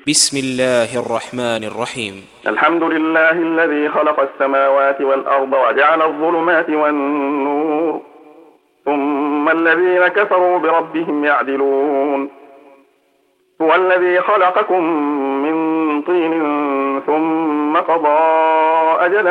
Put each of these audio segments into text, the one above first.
بسم الله الرحمن الرحيم. الحمد لله الذي خلق السماوات والأرض وجعل الظلمات والنور ثم الذين كفروا بربهم يعدلون. هو الذي خلقكم من طين ثم قضى أجلا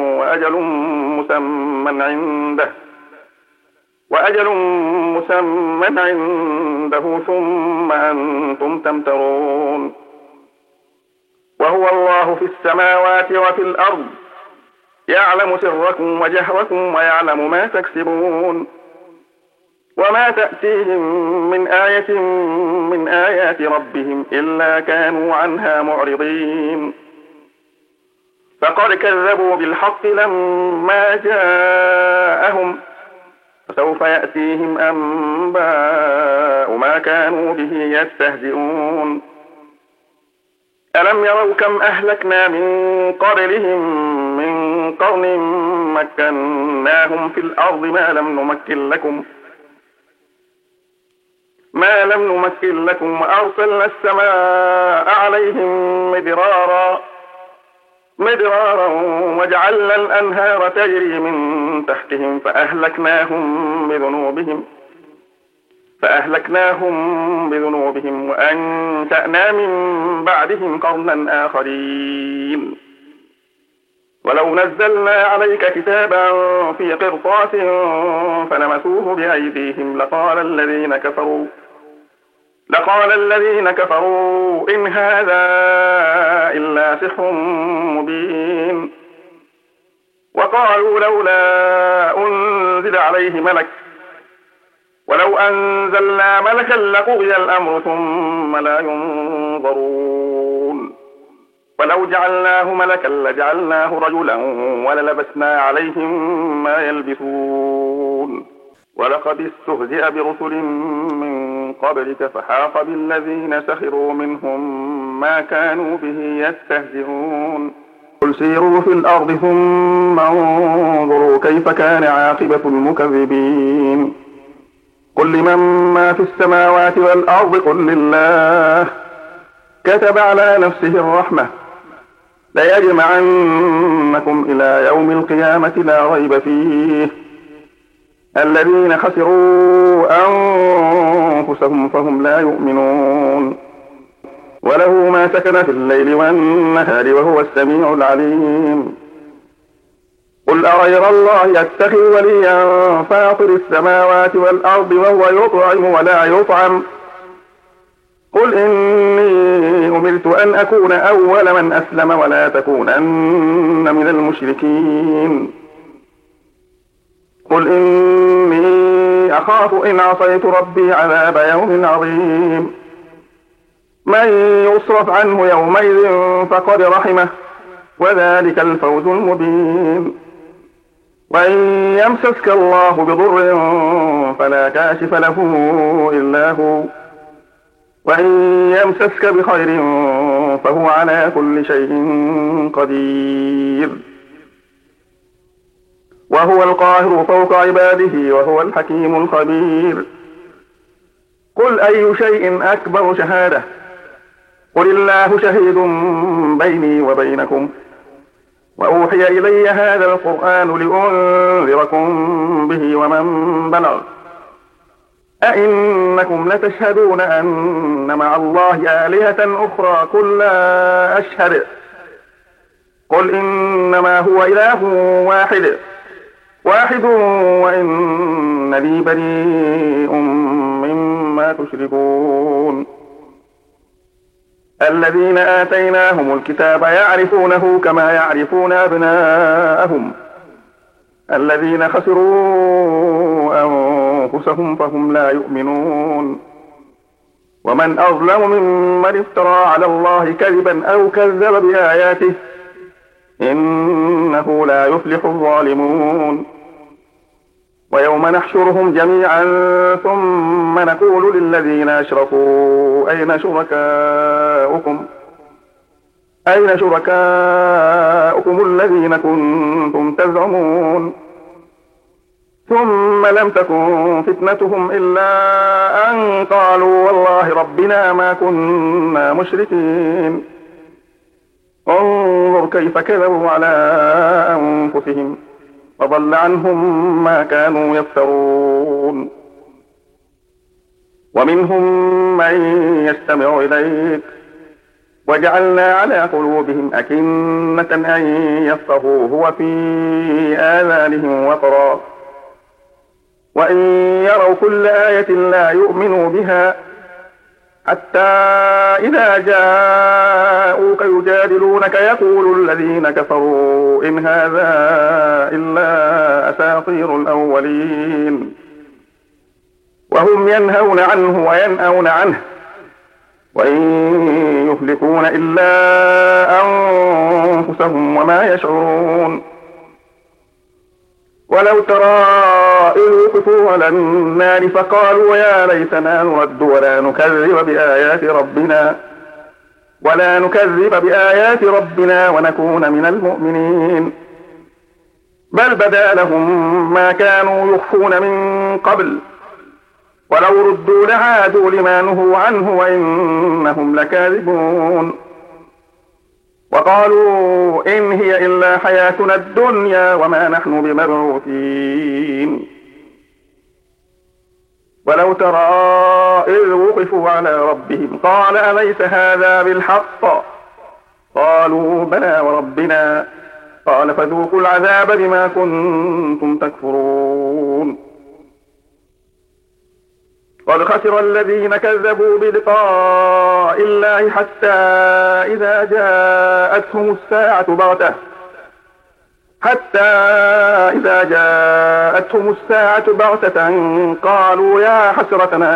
وأجل مسمى عنده ثم أنتم تمترون. وهو الله في السماوات وفي الأرض يعلم سركم وجهركم ويعلم ما تكسبون. وما تأتيهم من آية من آيات ربهم إلا كانوا عنها معرضين. فقد كذبوا بالحق لما جاءهم فسوف يأتيهم أنباء ما كانوا به يستهزئون. ألم يروا كم أهلكنا من قبلهم من قرن مكناهم في الأرض ما لم نمكن لكم وأرسلنا السماء عليهم مدرارا وجعلنا الأنهار تجري من تحتهم فأهلكناهم بذنوبهم وأنشأنا من بعدهم قرنا آخرين. ولو نزلنا عليك كتابا في قرطاس فلمسوه بأيديهم لقال الذين كفروا إن هذا إلا سحر مبين. وقالوا لولا أنزل عليه ملك ولو أنزلنا ملكا لقضي الأمر ثم لا ينظرون. ولو جعلناه ملكا لجعلناه رجلا وللبسنا عليهم ما يلبسون. ولقد استهزئ برسل من قبلك فحاق بالذين سخروا منهم ما كانوا به يستهزئون. قل سيروا في الأرض ثم انظروا كيف كان عاقبة المكذبين. قل لمن ما في السماوات والأرض قل لله كتب على نفسه الرحمة ليجمعنكم إلى يوم القيامة لا ريب فيه. الذين خسروا أنفسهم فهم لا يؤمنون. وله ما سكن في الليل والنهار وهو السميع العليم. قل أغير الله يتخذ وليا فاطر السماوات والأرض وهو يطعم ولا يطعم. قل إني أمرت أن أكون أول من أسلم ولا تكونن من المشركين. قل إني أخاف إن عصيت ربي عذاب يوم عظيم. من يصرف عنه يومئذ فقد رحمه وذلك الفوز المبين. وإن يمسسك الله بضر فلا كاشف له إلا هو وإن يمسسك بخير فهو على كل شيء قدير. وهو القاهر فوق عباده وهو الحكيم الخبير. قل أي شيء أكبر شهادة قل الله شهيد بيني وبينكم وأوحي إلي هذا القرآن لأنذركم به ومن بلغ. أئنكم لتشهدون أن مع الله آلهة أخرى قل لا أشهد قل إنما هو إله واحد وإنني بريء مما تشركون. الذين آتيناهم الكتاب يعرفونه كما يعرفون أبناءهم الذين خسروا أنفسهم فهم لا يؤمنون. ومن أظلم ممن افترى على الله كذبا أو كذب بآياته إنه لا يفلح الظالمون. ويوم نحشرهم جميعا ثم نقول للذين أشركوا أين شركاؤكم الذين كنتم تزعمون ثم لم تكن فتنتهم إلا أن قالوا والله ربنا ما كنا مشركين. انظر كيف كذبوا على أنفسهم وضل عنهم ما كانوا يفترون. ومنهم من يستمع إليك وجعلنا على قلوبهم أكنة أن يفقهوه وفي آذانهم وقرا وإن يروا كل آية لا يؤمنوا بها حتى إذا جاءوك يجادلونك يقول الذين كفروا إن هذا إلا أساطير الأولين وهم ينهون عنه وينأون عنه وإن يهلكون إلا أنفسهم وما يشعرون. ولو ترى إذ وقفوا على النار فقالوا يا ليتنا نرد ولا نكذب بآيات ربنا ونكون من المؤمنين. بل بدا لهم ما كانوا يخفون من قبل ولو ردوا لعادوا لما نهوا عنه وإنهم لكاذبون. وقالوا إن هي إلا حياتنا الدنيا وما نحن بمبعوثين. ولو ترى إذ وقفوا على ربهم قال أليس هذا بالحق؟ قالوا بلى وربنا. قال فذوقوا العذاب بما كنتم تكفرون. قد خسر الذين كذبوا بلقاء الله حتى إذا جاءتهم الساعة بغتة قالوا يا حسرتنا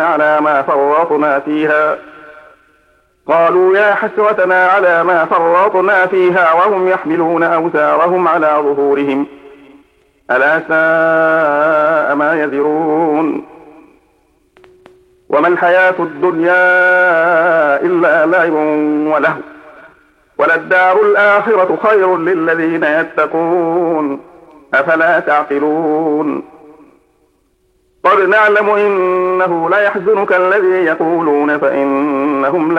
على ما فرطنا فيها وهم يحملون أوزارهم على ظهورهم ألا ساء ما يزرون. وما الحياة الدنيا إلا لعب ولهو وللدار الآخرة خير للذين يتقون أفلا تعقلون. قد نعلم إنه ليحزنك الذي يقولون فإنهم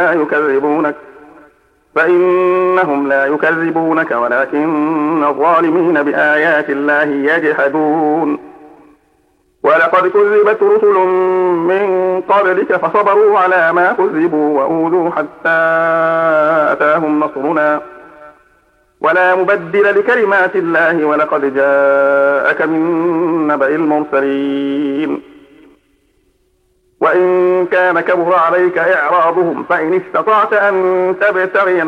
لا يكذبونك ولكن الظالمين بآيات الله يجحدون. ولقد كذبت رسل من قبلك فصبروا على ما كذبوا وأوذوا حتى أتاهم نصرنا ولا مبدل لكلمات الله ولقد جاءك من نبأ المرسلين. وإن كان كبر عليك إعراضهم فإن استطعت أن تبتغي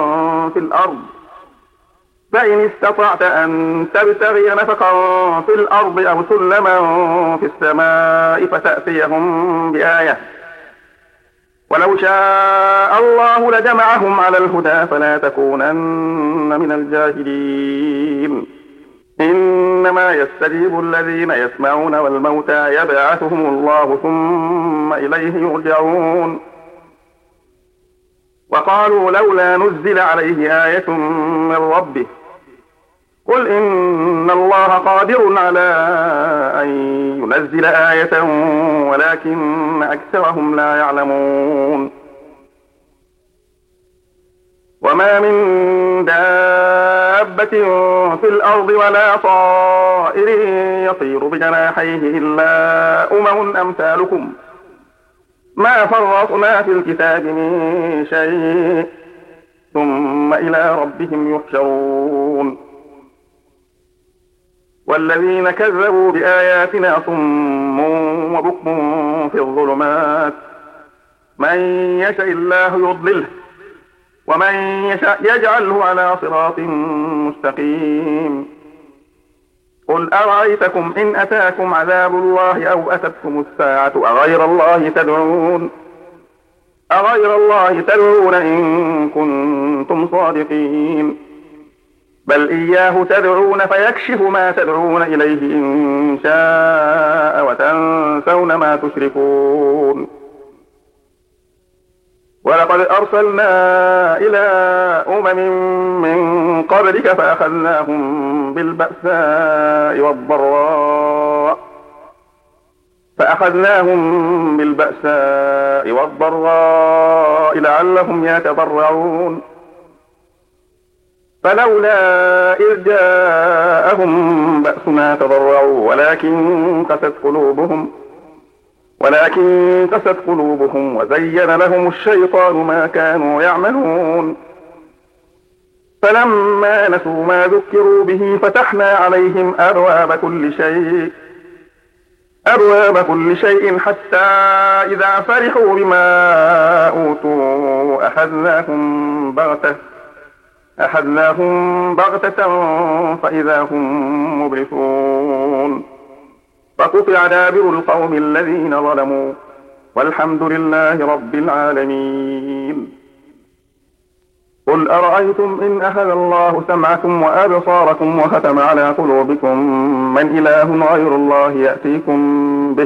نفقا في الأرض أو سلما في السماء فتأتيهم بآية ولو شاء الله لجمعهم على الهدى فلا تكونن من الجاهلين. إنما يستجيب الذين يسمعون والموتى يبعثهم الله ثم إليه يرجعون. وقالوا لولا نزل عليه آية من ربه قل إن الله قادر على أن ينزل آية ولكن أكثرهم لا يعلمون. وما من دابة في الأرض ولا طائر يطير بجناحيه إلا أمثالكم ما فرطنا في الكتاب من شيء ثم إلى ربهم يحشرون. والذين كذبوا بآياتنا صم وبكم في الظلمات من يشاء الله يضلله ومن يشاء يجعله على صراط مستقيم. قل أرأيتكم إن أتاكم عذاب الله أو أتتكم الساعة أغير الله تدعون إن كنتم صادقين. بل إياه تدعون فيكشف ما تدعون إليه إن شاء وتنسون ما تشركون. ولقد أرسلنا إلى من قبلك فأخذناهم بالبأساء والضراء فأخذناهم بالبأساء والضراء لعلهم يتضرعون فلولا إذ جاءهم بأسنا تضرعوا ولكن قست قلوبهم وزين لهم الشيطان ما كانوا يعملون فلما نسوا ما ذكروا به فتحنا عليهم أبواب كل شيء حتى إذا فرحوا بما أوتوا أخذناهم بغتة فإذا هم مبلسون فقطع دابر القوم الذين ظلموا والحمد لله رب العالمين قل أرأيتم إن أخذ الله سمعكم وأبصاركم وختم على قلوبكم من إله غير الله يأتيكم به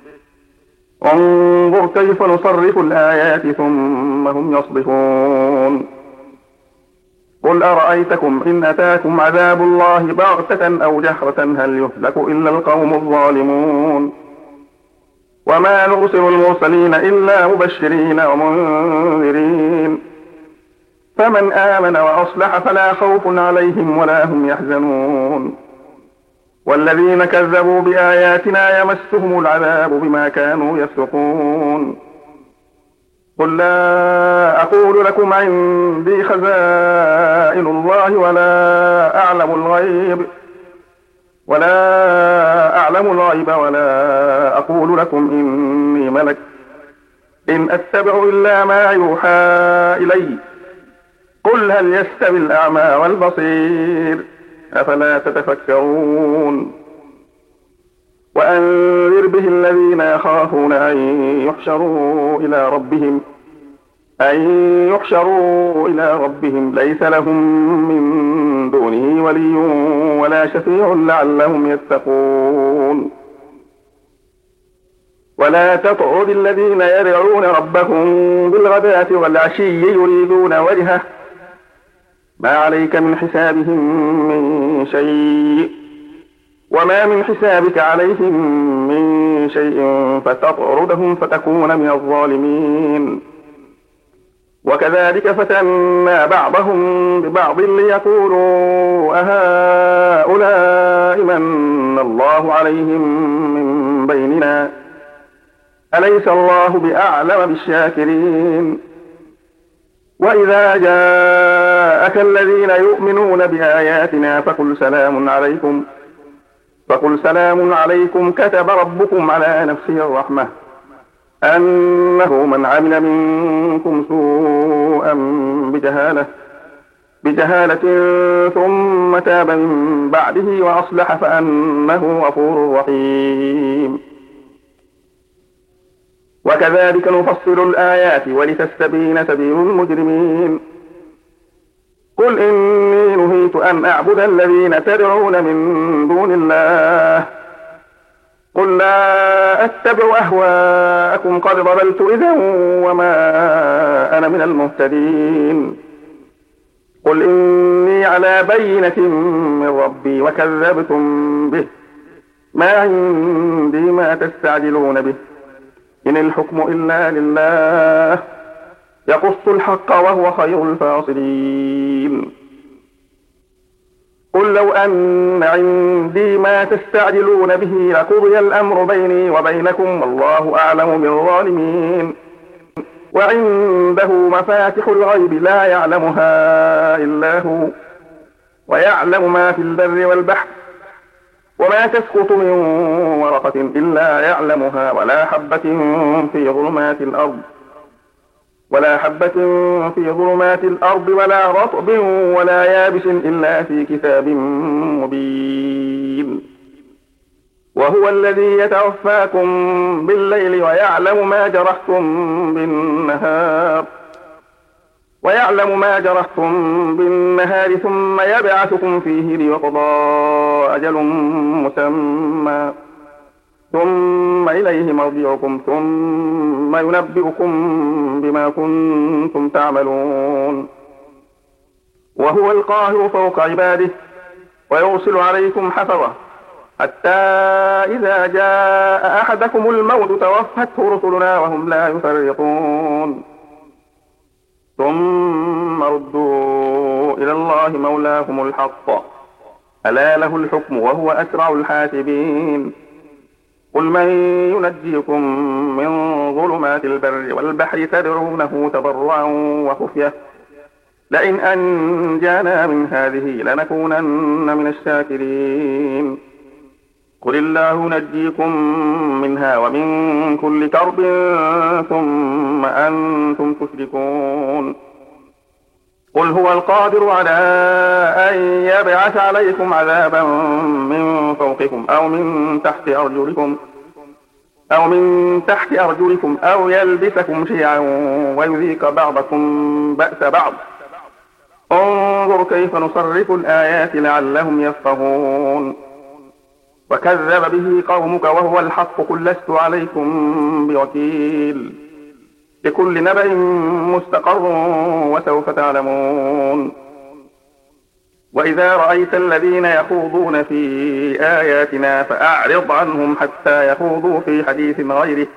انظر كيف نصرف الآيات ثم هم يصدفون قل أرأيتكم إن أتاكم عذاب الله بغتة أو جهرة هل يهلك إلا القوم الظالمون وما نرسل المرسلين إلا مبشرين ومنذرين فمن آمن وأصلح فلا خوف عليهم ولا هم يحزنون والذين كذبوا بآياتنا يمسهم العذاب بما كانوا يفسقون قل لا أقول لكم عندي خزائن الله ولا أعلم الغيب ولا أقول لكم إني ملك إن أتبع إلا ما يوحى إلي قل هل يستوي الأعمى والبصير أفلا تتفكرون وأنذر به الذين يخافون أن يحشروا إلى ربهم ليس لهم من دونه ولي ولا شفيع لعلهم يتقون ولا تطعد الذين يدعون ربهم بالغداة والعشي يريدون وجهه ما عليك من حسابهم من شيء وما من حسابك عليهم من شيء فتطردهم فتكون من الظالمين وكذلك فتنا بعضهم ببعض ليقولوا أهؤلاء من الله عليهم من بيننا أليس الله بأعلم بالشاكرين وإذا جاءك الذين يؤمنون بآياتنا فقل سلام عليكم كتب ربكم على نفسه الرحمة أنه من عمل منكم سوءا بجهالة ثم تاب من بعده وأصلح فأنه غفور رحيم وكذلك نفصل الآيات ولتستبين سبيل المجرمين قل إني نهيت أن أعبد الذين تدعون من دون الله قل لا أتبع أهواءكم قد ضللت إذا وما أنا من المهتدين قل إني على بينة من ربي وكذبتم به ما عندي ما تستعجلون به إن الحكم إلا لله يقص الحق وهو خير الفاصلين قل لو أن عندي ما تستعجلون به لقضي الأمر بيني وبينكم والله أعلم بالظالمين وعنده مفاتح الغيب لا يعلمها إلا هو ويعلم ما في البر والبحر وما تسقط من ورقة إلا يعلمها ولا حبة في ظلمات الأرض ولا رطب ولا يابس إلا في كتاب مبين وهو الذي يتوفاكم بالليل ويعلم ما جرحتم بالنهار ثم يبعثكم فيه ليقضى أجل مسمى ثم إليه مرجعكم ثم ينبئكم بما كنتم تعملون وهو القاهر فوق عباده ويرسل عليكم حفظة حتى إذا جاء أحدكم الموت توفته رسلنا وهم لا يفرطون ثم ردوا إلى الله مولاهم الحق ألا له الحكم وهو أسرع الحاسبين قل من ينجيكم من ظلمات البر والبحر تدعونه تضرعا وخفية لئن أنجانا من هذه لنكونن من الشاكرين قل الله ينجيكم منها ومن كل كرب ثم أنتم تشركون قل هو القادر على أن يبعث عليكم عذابا من فوقكم أو من تحت أرجلكم أو يلبسكم شيعا ويذيق بعضكم بأس بعض انظر كيف نصرف الآيات لعلهم يفقهون وكذب به قومك وهو الحق قل لست عليكم بوكيل لكل نبأ مستقر وسوف تعلمون وإذا رأيت الذين يخوضون في آياتنا فأعرض عنهم حتى يخوضوا في حديث غيره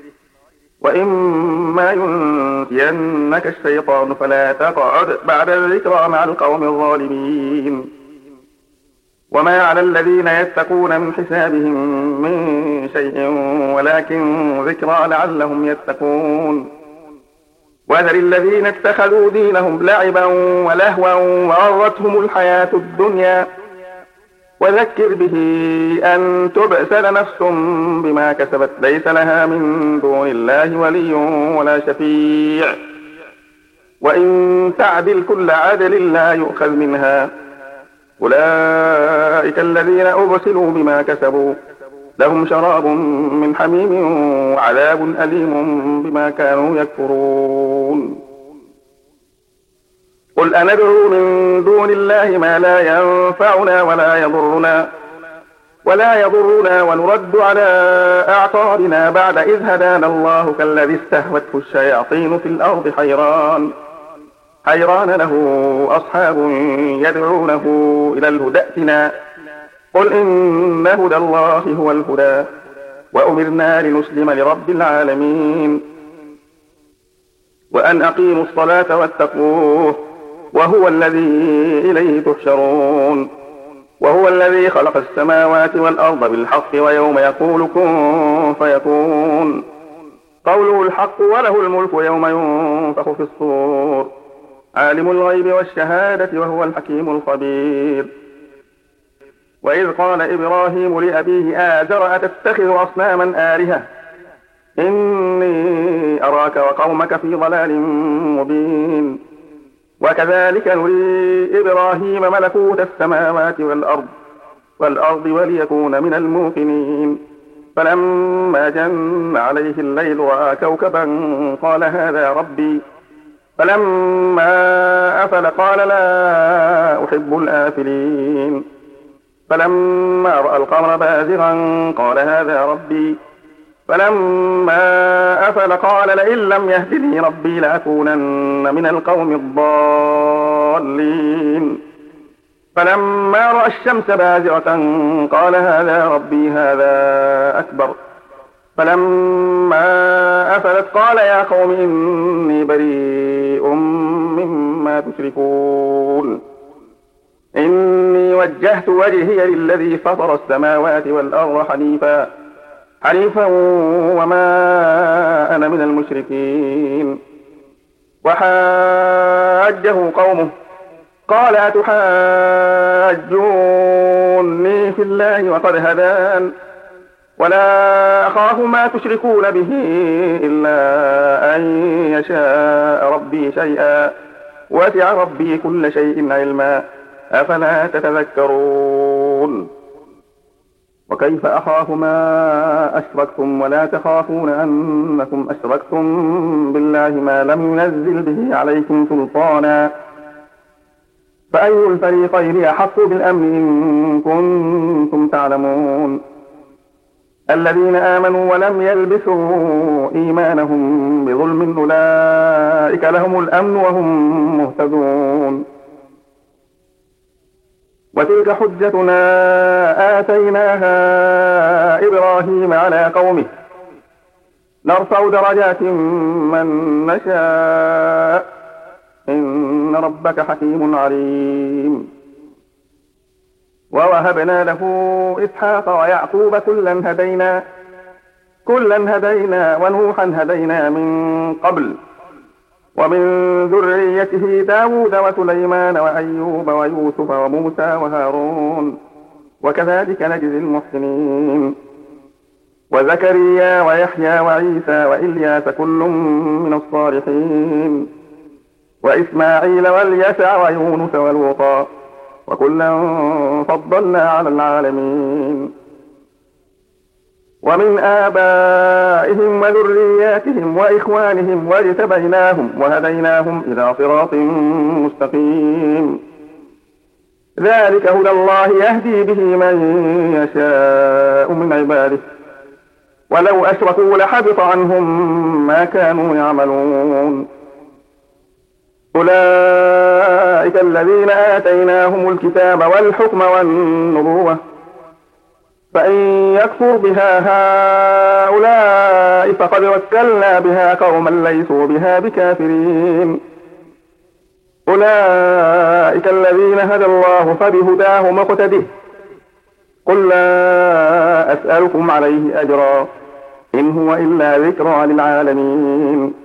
وإما ينسينك الشيطان فلا تقعد بعد الذكرى مع القوم الظالمين وما على الذين يتقون من حسابهم من شيء ولكن ذكرى لعلهم يتقون وذر الذين اتخذوا دينهم لعبا ولهوا وغرتهم الحياة الدنيا وذكر به أن تبسل نفس بما كسبت ليس لها من دون الله ولي ولا شفيع وإن تعدل كل عدل لا يؤخذ منها أولئك الذين أبسلوا بما كسبوا لهم شراب من حميم وعذاب أليم بما كانوا يكفرون قل أندعو من دون الله ما لا ينفعنا ولا يضرنا ونرد على أعقابنا بعد إذ هدانا الله كالذي استهوته الشياطين في الأرض حيران له أصحاب يدعونه إلى الهدى ائتنا قل إن هدى الله هو الهدى وأمرنا لنسلم لرب العالمين وأن أقيموا الصلاة واتقوه وهو الذي إليه تحشرون وهو الذي خلق السماوات والأرض بالحق ويوم يقول كن فيكون قوله الحق وله الملك يوم ينفخ في الصور عالم الغيب والشهادة وهو الحكيم الخبير وإذ قال إبراهيم لأبيه آزر أتتخذ أصناما آلهة إني أراك وقومك في ضلال مبين وكذلك نري إبراهيم ملكوت السماوات والأرض وليكون من الموقنين فلما جن عليه الليل رأى كوكبا قال هذا ربي فلما أفل قال لا أحب الآفلين فلما رأى القمر بازغا قال هذا ربي فلما أفل قال لئن لم يهدني ربي لأكونن من القوم الضالين فلما رأى الشمس بازغة قال هذا ربي هذا أكبر فلما أفلت قال يا قوم إني بريء مما تشركون إني وجهت وجهي للذي فطر السماوات والأرض حنيفا وما أنا من المشركين وحاجه قومه قال أتحاجوني في الله وقد هدان ولا أخاف ما تشركون به إلا أن يشاء ربي شيئا وسع ربي كل شيء علما أفلا تتذكرون وكيف أخاف ما أشركتم ولا تخافون أنكم أشركتم بالله ما لم ينزل به عليكم سلطانا فأي الفريقين أحق بالأمن إن كنتم تعلمون الذين آمنوا ولم يلبسوا إيمانهم بظلم أولئك لهم الأمن وهم مهتدون وتلك حجتنا آتيناها إبراهيم على قومه نرفع درجات من نشاء إن ربك حكيم عليم. ووهبنا له إسحاق ويعقوب كلا هدينا ونوحا هدينا من قبل ومن ذريته داود وسليمان وأيوب ويوسف وموسى وهارون وكذلك نجزي المحسنين. وزكريا ويحيى وعيسى وإلياس كل من الصالحين وإسماعيل واليسع ويونس ولوطا وكلا فضلنا على العالمين. ومن آبائهم وذرياتهم وإخوانهم واجتبيناهم وهديناهم إلى صراط مستقيم. ذلك هدى الله يهدي به من يشاء من عباده ولو أشركوا لحبط عنهم ما كانوا يعملون. أولئك الذين آتيناهم الكتاب والحكم والنبوة فإن يكفر بها هؤلاء فقد وكلنا بها قوما ليسوا بها بكافرين. أولئك الذين هدى الله فبهداه مقتده قل لا أسألكم عليه أجرا إن هو إلا ذكرى للعالمين.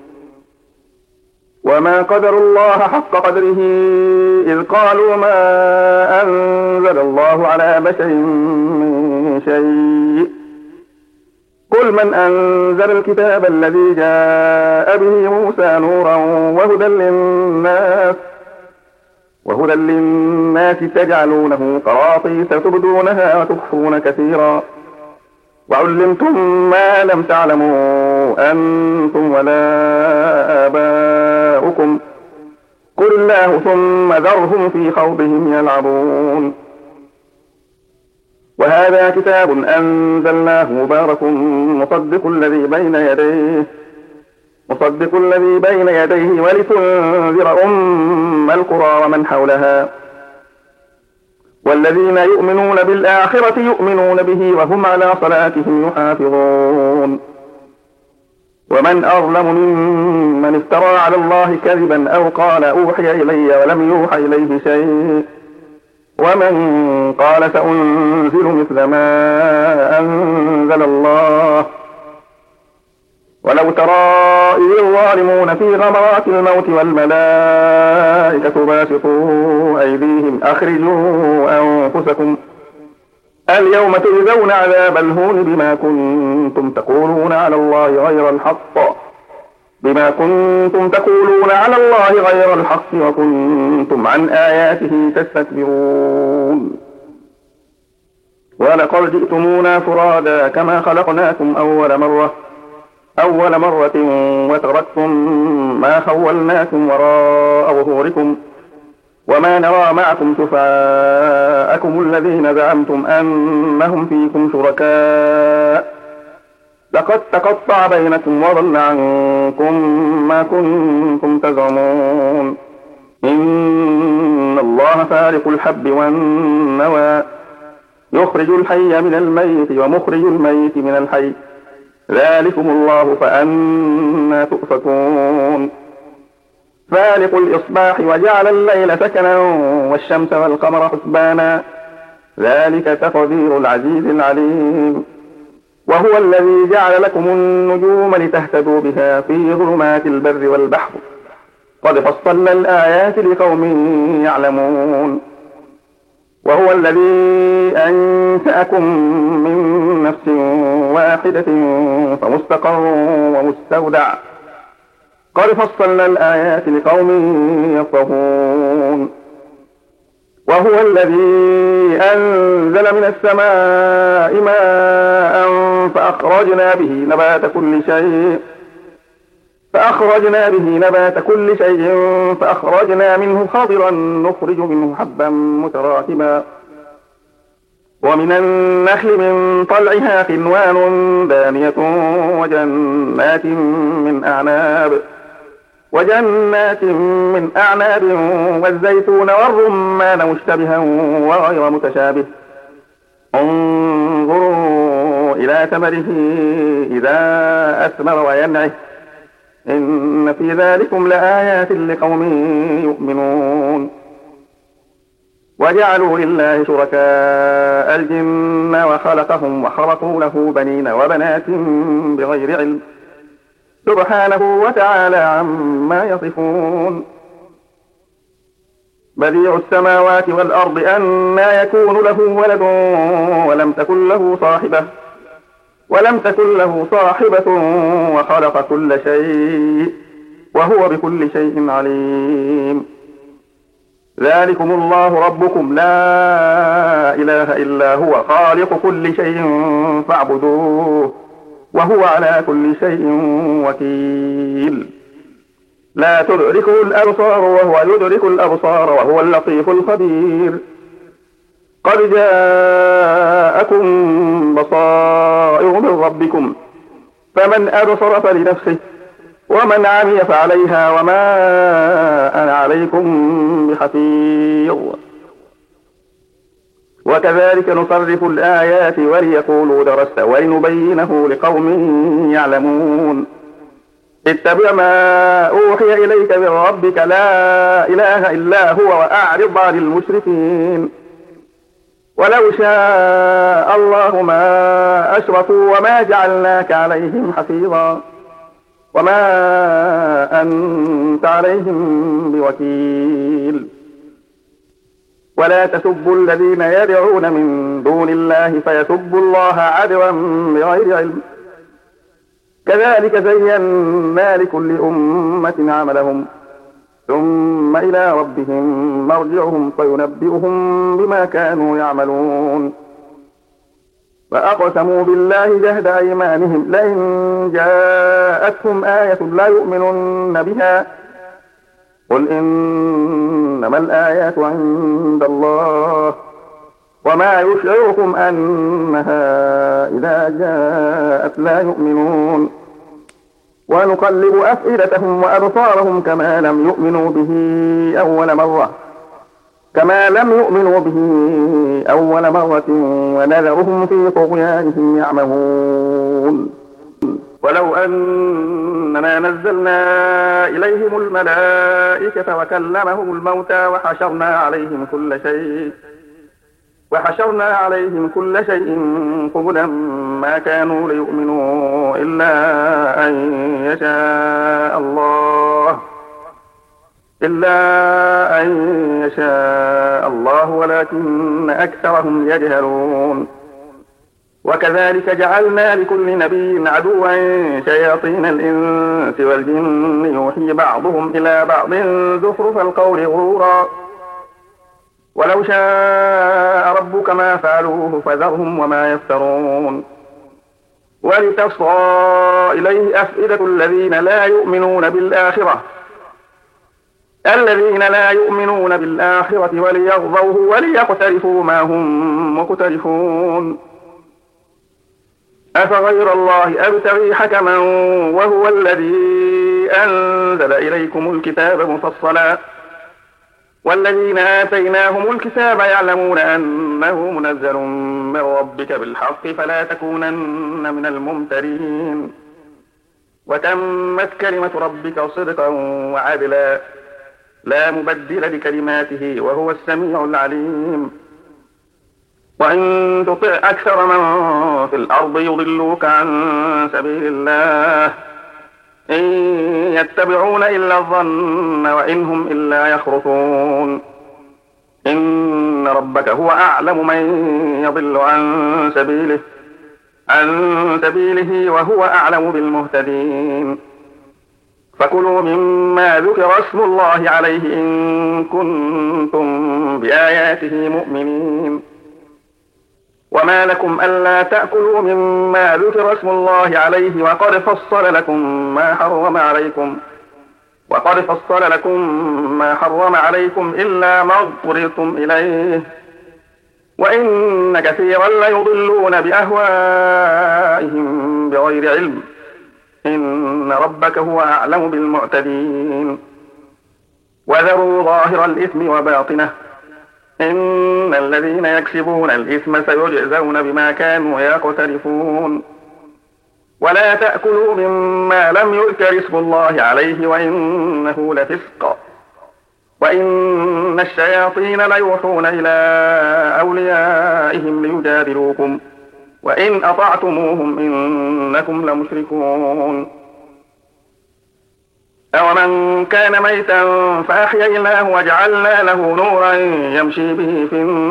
وما قدروا الله حق قدره إذ قالوا ما أنزل الله على بشر من شيء قل من أنزل الكتاب الذي جاء به موسى نورا وهدى للناس تجعلونه قراطيس تبدونها وتخفون كثيرا وعلمتم ما لم تعلموا أنتم ولا آباؤكم قل الله ثم ذرهم في خوضهم يلعبون. وهذا كتاب أنزلناه مبارك مصدق الذي بين يديه ولتنذر أم القرى ومن حولها والذين يؤمنون بالآخرة يؤمنون به وهم على صلاتهم يحافظون. ومن أظلم ممن افترى على الله كذبا أو قال أوحي إلي ولم يوحى إليه شيء ومن قال سأنزل مثل ما أنزل الله ولو ترى إذ الظالمون في غمرات الموت والملائكة باسطوا أيديهم أخرجوا أنفسكم اليوم تجزون عذاب الهون بما كنتم تقولون على الله غير الحق وكنتم عن آياته تستكبرون. ولقد جئتمونا فرادا كما خلقناكم أول مرة وتركتم ما خولناكم وراء ظهوركم وما نرى معكم شفعاءكم الذين زعمتم أنهم فيكم شركاء لقد تقطع بينكم وضل عنكم ما كنتم تزعمون. إن الله فارق الحب والنوى يخرج الحي من الميت ومخرج الميت من الحي ذلكم الله فأنى تؤفكون. فالق الإصباح وجعل الليل سكنا والشمس والقمر حسبانا ذلك تقدير العزيز العليم. وهو الذي جعل لكم النجوم لتهتدوا بها في ظلمات البر والبحر قد فصلنا الآيات لقوم يعلمون. وهو الذي أنشأكم من نفس واحدة فمستقر ومستودع قد فصلنا الآيات لقوم يفقهون. وهو الذي أنزل من السماء ماء فأخرجنا به نبات كل شيء فأخرجنا منه خضرا نخرج منه حبا متراكبا ومن النخل من طلعها قنوان دانية وجنات من أعناب وجنات من أعناب والزيتون والرمان مشتبها وغير متشابه انظروا إلى ثمره إذا أثمر وينعه إن في ذلكم لآيات لقوم يؤمنون وجعلوا لله شركاء الجن وخلقهم وخرقوا له بنين وبنات بغير علم سبحانه وتعالى عما يصفون بديع السماوات والأرض أنى يكون له ولد ولم تكن له صاحبة وخلق كل شيء وهو بكل شيء عليم ذلكم الله ربكم لا إله إلا هو خالق كل شيء فاعبدوه وهو على كل شيء وكيل لا تدركه الأبصار وهو يدرك الأبصار وهو اللطيف الخبير قد جاءكم بصائر من ربكم فمن أبصر فلنفسه ومن عمي فعليها وما أنا عليكم بحفيظ وكذلك نصرف الآيات وليقولوا درست ولنبينه لقوم يعلمون اتبع ما أوحي إليك من ربك لا إله إلا هو وأعرض عن المشركين ولو شاء الله ما أشركوا وما جعلناك عليهم حفيظا وما أنت عليهم بوكيل ولا تسبوا الذين يدعون من دون الله فيسبوا الله عدوا بغير علم كذلك زينا لكل أمة عملهم ثم إلى ربهم مرجعهم فينبئهم بما كانوا يعملون فأقسموا بالله جهد أيمانهم لئن جاءتهم آية لا يؤمنن بها قل إنما الآيات عند الله وما يشعركم أنها إذا جاءت لا يؤمنون ونقلب أفئدتهم وأبصارهم كما لم يؤمنوا به أول مرة ونذرهم في طغيانهم يعمهون ولو أننا نزلنا إليهم الملائكة وكلمهم الموتى وحشرنا عليهم كل شيء قبلا ما كانوا ليؤمنوا إلا أن يشاء الله ولكن أكثرهم يجهلون وكذلك جعلنا لكل نبي عدوا شياطين الإنس والجن يوحي بعضهم إلى بعض زخرف القول غرورا ولو شاء ربك ما فعلوه فذرهم وما يفترون ولتصغى إليه أفئدة الذين لا يؤمنون بالآخرة وليغضوه وليقترفوا ما هم مقترفون أفغير الله أبتغي حكما وهو الذي أنزل إليكم الكتاب مفصلا والذين آتيناهم الكتاب يعلمون أنه منزل من ربك بالحق فلا تكونن من الممترين وتمت كلمة ربك صدقا وعدلا لا مبدل لكلماته وهو السميع العليم وإن تطع أكثر من في الأرض يضلوك عن سبيل الله إن يتبعون إلا الظن وإن هم إلا يخرصون إن ربك هو أعلم من يضل عن سبيله وهو أعلم بالمهتدين فكلوا مما ذكر اسم الله عليه إن كنتم بآياته مؤمنين وما لكم ألا تأكلوا مما ذكر اسم الله عليه وقد فصل لكم ما حرم عليكم إلا ما اضطررتم إليه وإن كثيرا ليضلون بأهوائهم بغير علم إن ربك هو أعلم بالمعتدين وذروا ظاهر الإثم وباطنه إن الذين يكسبون الإثم سيجزون بما كانوا يقترفون ولا تأكلوا مما لم يذكر اسم الله عليه وإنه لفسق وإن الشياطين ليوحون إلى أوليائهم ليجادلوكم وإن أطعتموهم إنكم لمشركون أومن كان ميتا فأحييناه وجعلنا له نورا يمشي به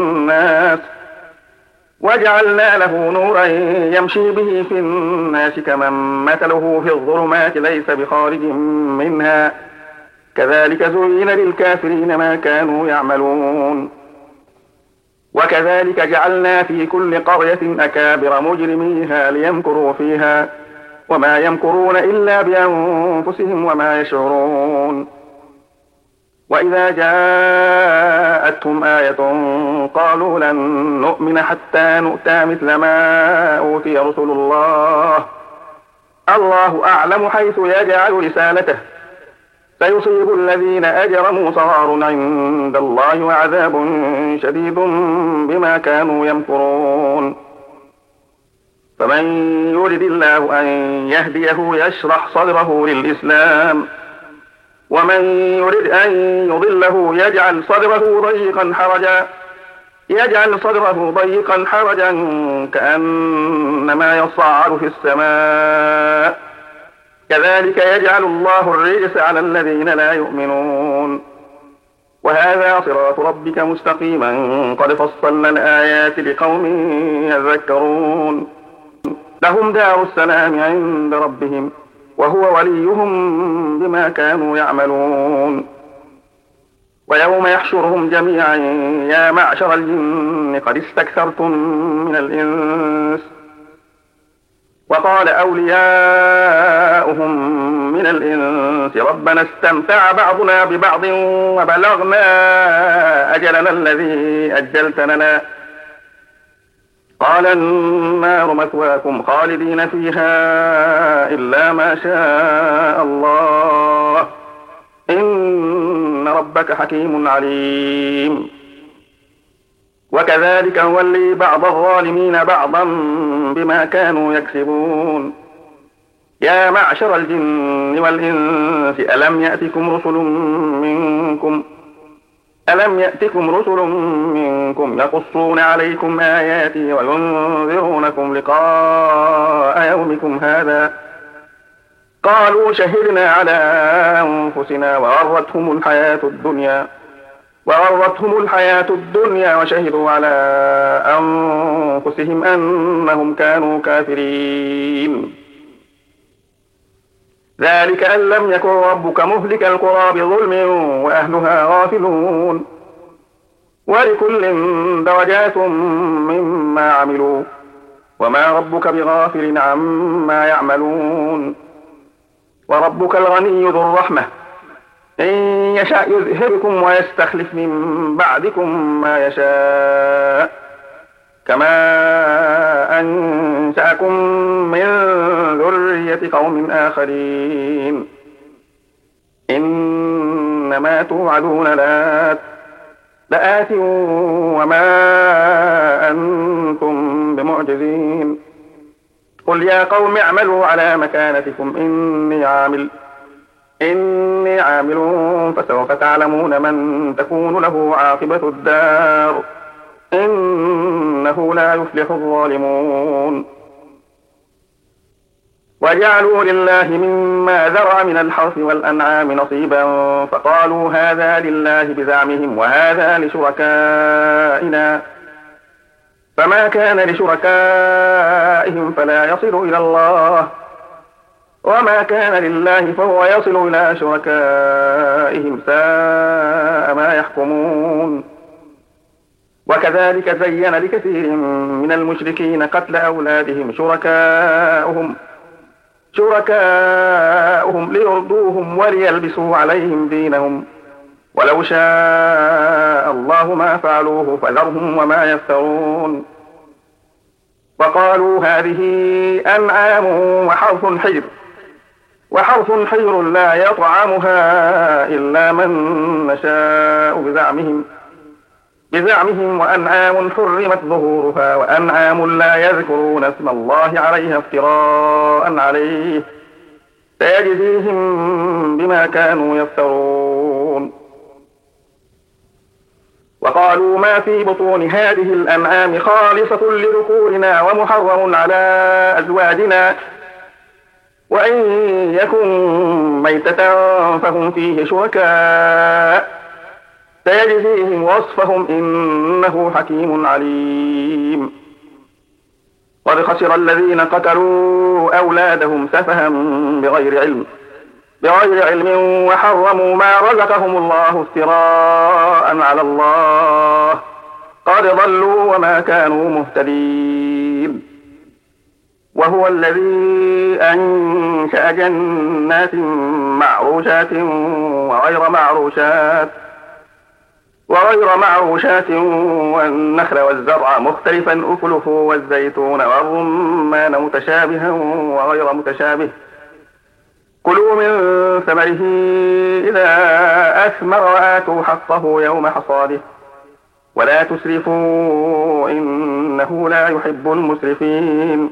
في الناس كمن مثله في الظلمات ليس بخارج منها كذلك زين للكافرين ما كانوا يعملون وكذلك جعلنا في كل قرية أكابر مجرميها ليمكروا فيها وما يمكرون إلا بأنفسهم وما يشعرون وإذا جاءتهم آية قالوا لن نؤمن حتى نؤتى مثل ما أوتي رسل الله أعلم حيث يجعل رسالته سيصيب الذين أجرموا صغار عند الله وعذاب شديد بما كانوا يمكرون فمن يرد الله أن يهديه يشرح صدره للإسلام ومن يرد أن يضله يجعل صدره ضيقا حرجا كأنما يصعد في السماء كذلك يجعل الله الرجس على الذين لا يؤمنون وهذا صراط ربك مستقيما قد فصلنا الآيات لقوم يذكرون لهم دار السلام عند ربهم وهو وليهم بما كانوا يعملون ويوم يحشرهم جميعا يا معشر الجن قد استكثرتم من الإنس وقال أولياؤهم من الإنس ربنا استمتع بعضنا ببعض وبلغنا أجلنا الذي أجلت لنا قال النار مثواكم خالدين فيها إلا ما شاء الله إن ربك حكيم عليم وكذلك نولي بعض الظالمين بعضا بما كانوا يكسبون يا معشر الجن والإنس ألم يأتكم رسل منكم يقصون عليكم آياتي وينذرونكم لقاء يومكم هذا قالوا شهدنا على أنفسنا وغرتهم الحياة الدنيا وشهدوا على أنفسهم أنهم كانوا كافرين ذلك أن لم يكن ربك مهلك القرى بظلم وأهلها غافلون ولكل درجات مما عملوا وما ربك بغافل عما يعملون وربك الغني ذو الرحمة إن يشاء يذهبكم ويستخلف من بعدكم ما يشاء كما أنشأكم من ذرية قوم آخرين إنما توعدون لآت وما أنتم بمعجزين قل يا قوم اعملوا على مكانتكم إني عامل فسوف تعلمون من تكون له عاقبة الدار إنه لا يفلح الظالمون وجعلوا لله مما ذرأ من الحرث والأنعام نصيبا فقالوا هذا لله بزعمهم وهذا لشركائنا فما كان لشركائهم فلا يصل إلى الله وما كان لله فهو يصل إلى شركائهم ساء ما يحكمون وكذلك زين لكثير من المشركين قتل أولادهم شركاؤهم ليرضوهم وليلبسوا عليهم دينهم ولو شاء الله ما فعلوه فذرهم وما يفترون وقالوا هذه أنعام وحرث حجر وحرث حجر لا يطعمها إلا من نشاء بزعمهم وأنعام حرمت ظهورها وأنعام لا يذكرون اسم الله عليها افتراء عليه سيجزيهم بما كانوا يفترون. وقالوا ما في بطون هذه الأنعام خالصة لذكورنا ومحرم على أزواجنا وإن يكن ميتة فهم فيه شركاء سيجزيهم وصفهم إنه حكيم عليم. قد خسر الذين قتلوا أولادهم سفها بغير علم وحرموا ما رزقهم الله افتراء على الله قد ضلوا وما كانوا مهتدين. وهو الذي أنشأ جنات معروشات وغير معروشات والنخل والزرع مختلفا أكله والزيتون والرمان متشابها وغير متشابه كلوا من ثمره إذا أثمر وآتوا حقه يوم حصاده ولا تسرفوا إنه لا يحب المسرفين.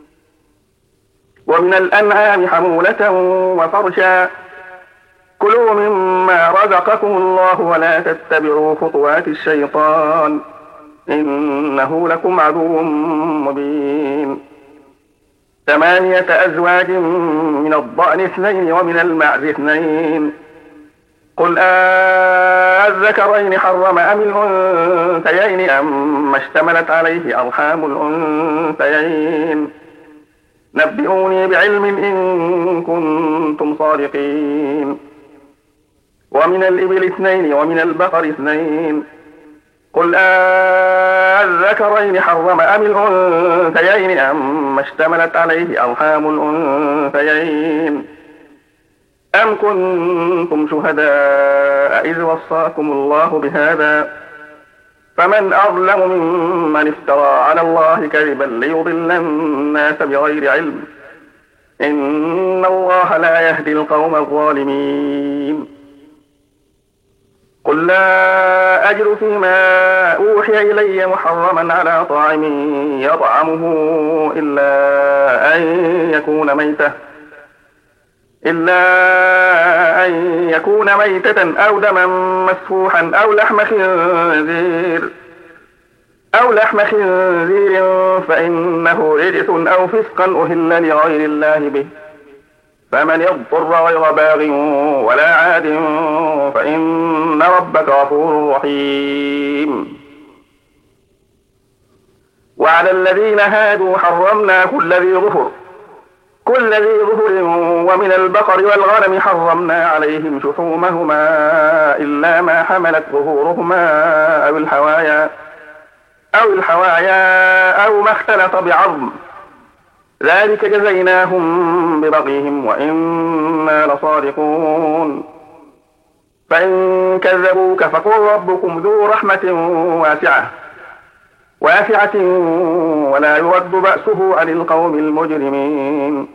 ومن الأنعام حمولة وفرشا كلوا مما رزقكم الله ولا تتبعوا خطوات الشيطان إنه لكم عدو مبين. 8 أزواج من الضأن 2 ومن المعز 2 قل الذكرين حرم أم الأنثيين أم اشتملت عليه أرحام الأنثيين نبئوني بعلم إن كنتم صادقين. ومن الإبل 2 ومن البقر 2 قل الذكرين حرم أم الأنثيين أم اشتملت عليه أرحام الأنثيين أم كنتم شهداء إذ وصاكم الله بهذا فمن أظلم ممن افترى على الله كذبا ليضل الناس بغير علم إن الله لا يهدي القوم الظالمين. قل لا أجد فيما أوحي إلي محرما على طاعم يطعمه إلا أن يكون ميتة أو دما مسفوحا أو لحم خنزير فإنه رجس أو فسقا أهل لغير الله به فمن يضطر غير باغ ولا عاد فإن ربك غفور رحيم. وعلى الذين هادوا حرمنا كل ذي ظفر ومن البقر والغنم حرمنا عليهم شحومهما إلا ما حملت ظهورهما أو الحوايا أو ما اختلط بعظم ذلك جزيناهم ببغيهم وإنا لصادقون. فإن كذبوك فقل ربكم ذو رحمة واسعة ولا يرد بأسه عن القوم المجرمين.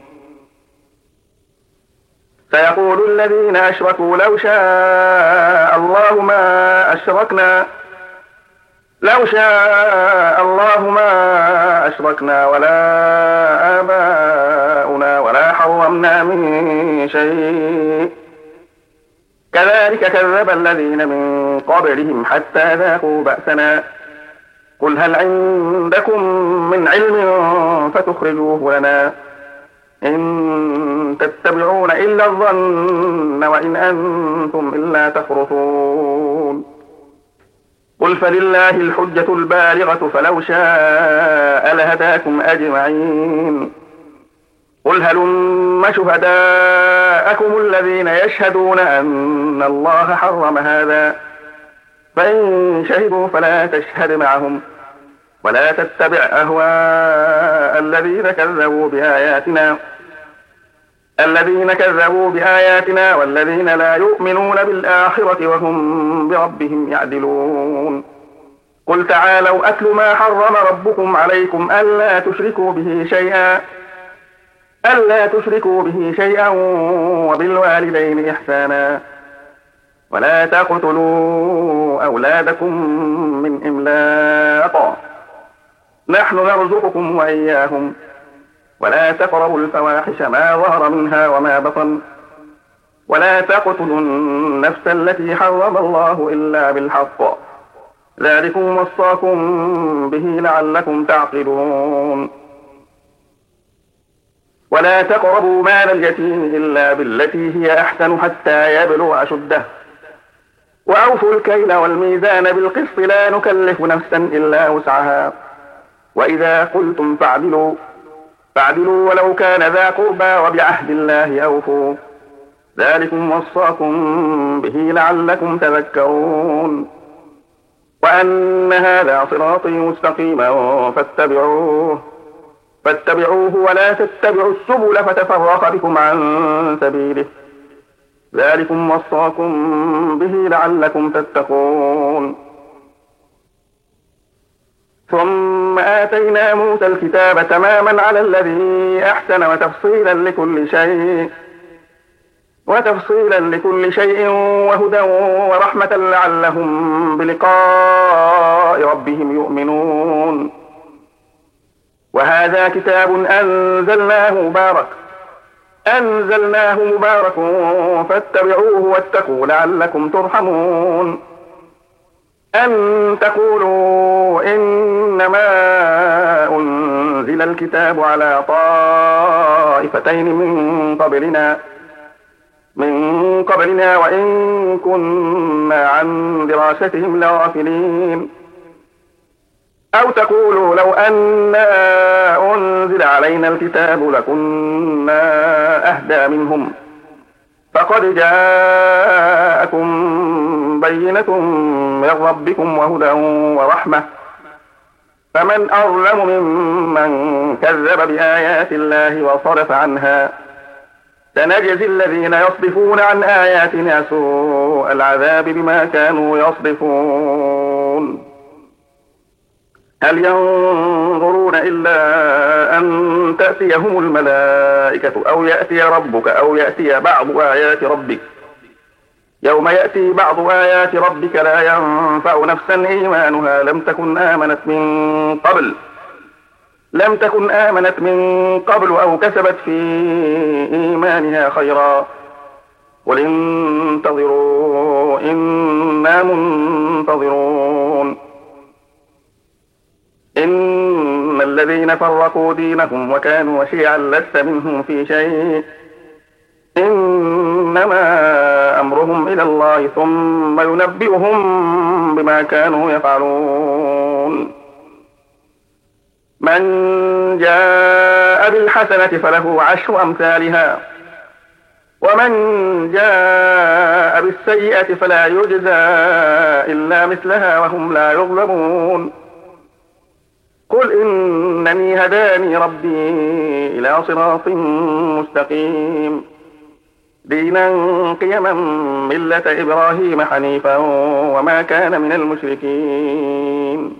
سيقول الذين أشركوا لو شاء الله ما أشركنا ولا آباؤنا ولا حرمنا من شيء كذلك كذب الذين من قبلهم حتى ذاقوا بأسنا قل هل عندكم من علم فتخرجوه لنا إن تتبعون إلا الظن وإن أنتم إلا تخرصون. قل فلله الحجة البالغة فلو شاء لهداكم أجمعين. قل هلم شهداءكم الذين يشهدون أن الله حرم هذا فإن شهدوا فلا تشهد معهم ولا تتبع أهواء الذين كذبوا بآياتنا والذين لا يؤمنون بالآخرة وهم بربهم يعدلون. قل تعالوا أتل ما حرم ربكم عليكم ألا تشركوا به شيئا ألا تشركوا به شيئا وبالوالدين إحسانا ولا تقتلوا أولادكم من إملاق نحن نرزقكم وإياهم ولا تقربوا الفواحش ما ظهر منها وما بطن ولا تقتلوا النفس التي حرم الله إلا بالحق ذلكم وصاكم به لعلكم تعقلون ولا تقربوا مال اليتيم إلا بالتي هي أحسن حتى يبلغ أشده وأوفوا الكيل والميزان بالقسط لا نكلف نفسا إلا وسعها وإذا قلتم فاعدلوا ولو كان ذا قربى وبعهد الله أوفوا ذلكم وصاكم به لعلكم تذكرون وأن هذا صراطي مستقيما فاتبعوه ولا تتبعوا السبل فتفرق بكم عن سبيله ذلكم وصاكم به لعلكم تتقون ثم آتينا موسى الكتاب تماما على الذي أحسن وتفصيلا لكل شيء وهدى ورحمة لعلهم بلقاء ربهم يؤمنون وهذا كتاب أنزلناه مبارك فاتبعوه واتقوا لعلكم ترحمون أن تقولوا إنما أنزل الكتاب على طائفتين من قبلنا وإن كنا عن دراستهم لغافلين أو تقولوا لو أنا أنزل علينا الكتاب لكنا أهدى منهم فقد جاءكم بينة من ربكم وهدى ورحمة فمن أظلم ممن كذب بآيات الله وصرف عنها سنجزي الذين يصدفون عن آياتنا سوء العذاب بما كانوا يصدفون هل ينظرون إلا أن تأتيهم الملائكة أو يأتي ربك أو يأتي بعض آيات ربك يوم يأتي بعض آيات ربك لا ينفع نفسا إيمانها لم تكن آمنت من قبل أو كسبت في إيمانها خيرا قل انتظروا إنا منتظرون إن الذين فرقوا دينهم وكانوا شيعا لست منهم في شيء إنما أمرهم إلى الله ثم ينبئهم بما كانوا يفعلون من جاء بالحسنة فله 10 أمثالها ومن جاء بالسيئة فلا يجزى إلا مثلها وهم لا يظلمون قل إنني هداني ربي إلى صراط مستقيم دينا قيما ملة إبراهيم حنيفا وما كان من المشركين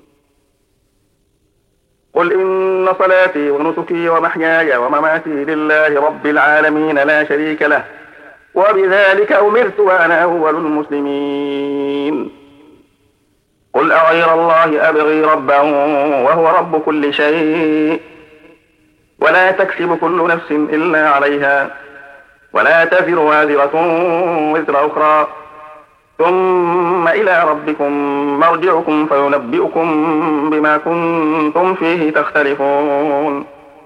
قل إن صلاتي ونسكي ومحياي ومماتي لله رب العالمين لا شريك له وبذلك أمرت وأنا أول المسلمين قل أغير الله أبغي ربا وهو رب كل شيء ولا تكسب كل نفس إلا عليها ولا تزر وازرة وزر أخرى ثم إلى ربكم مرجعكم فينبئكم بما كنتم فيه تختلفون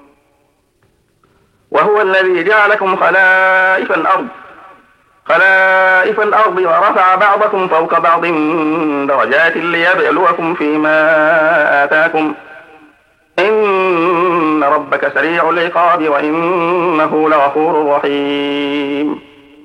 وهو الذي جعلكم خلائف الأرض ورفع بعضكم فوق بعض درجات ليبلوكم فيما آتاكم إن ربك سريع العقاب وإنه لغفور رحيم